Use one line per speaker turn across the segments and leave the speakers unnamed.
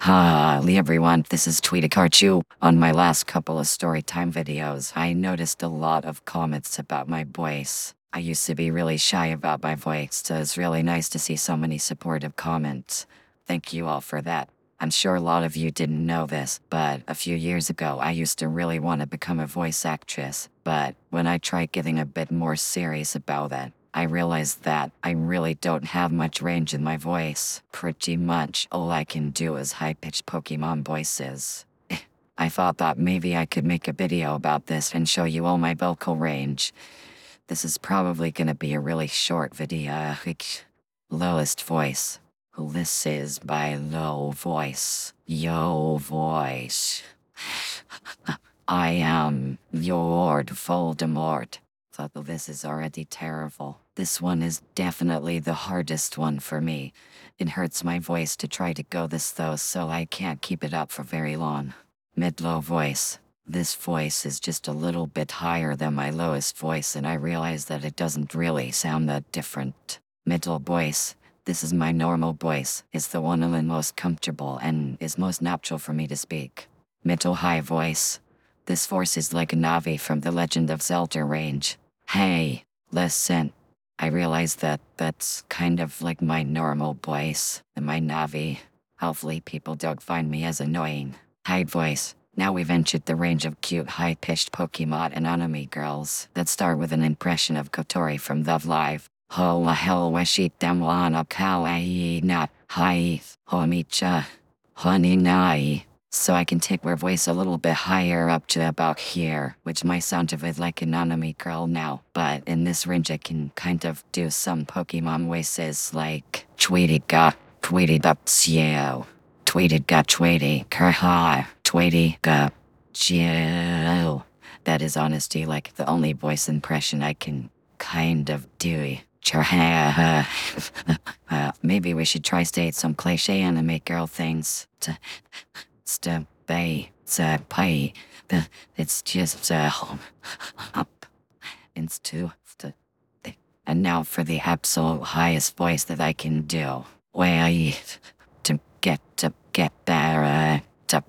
Hi everyone, this is Tweetakarchu. On my last couple of storytime videos, I noticed a lot of comments about my voice. I used to be really shy about my voice, so it's really nice to see so many supportive comments. Thank you all for that. I'm sure a lot of you didn't know this, but a few years ago I used to really want to become a voice actress, but when I tried getting a bit more serious about it, I realized that I really don't have much range in my voice. Pretty much all I can do is high-pitched Pokemon voices. I thought that maybe I could make a video about this and show you all my vocal range. This is probably gonna be a really short video. Lowest voice. This is my low voice. Yo voice. I am Lord Voldemort. Thought this is already terrible. This one is definitely the hardest one for me. It hurts my voice to try to go this though, so I can't keep it up for very long. Mid-low voice. This voice is just a little bit higher than my lowest voice, and I realize that it doesn't really sound that different. Middle voice. This is my normal voice. It's the one I'm most comfortable and is most natural for me to speak. Middle high voice. This voice is like a Navi from the Legend of Zelda range. Hey, listen. I realize that that's kind of like my normal voice and my Navi. Hopefully people don't find me as annoying. High voice. Now we've entered the range of cute high-pitched Pokemon and anime girls that start with an impression of Kotori from Love Live. Hola hell washit damwana kawaii na hai homicha honey nai. So I can take my voice a little bit higher up to about here, which might sound a bit like an anime girl now, but in this range I can kind of do some Pokemon voices like Tweety ga, Tweety da Xiao, Tweety ga Tweety, Kerha, Tweety ga Jiao. That is honestly like the only voice impression I can kind of do. Maybe we should try state some cliche anime girl things. Pay. It's just up. It's too. And now for the absolute highest voice that I can do. Wait to get there.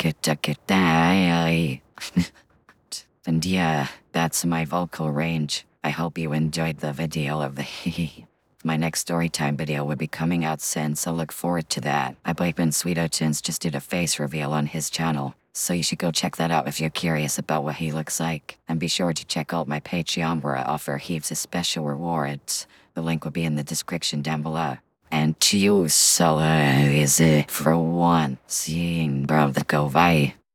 And yeah, that's my vocal range. I hope you enjoyed the video of the My next storytime video will be coming out soon, so look forward to that. I believe in Sweetotunes just did a face reveal on his channel, so you should go check that out if you're curious about what he looks like. And be sure to check out my Patreon where I offer heaps of special rewards. The link will be in the description down below. And to you, so is it for one. Seeing bro, go bye.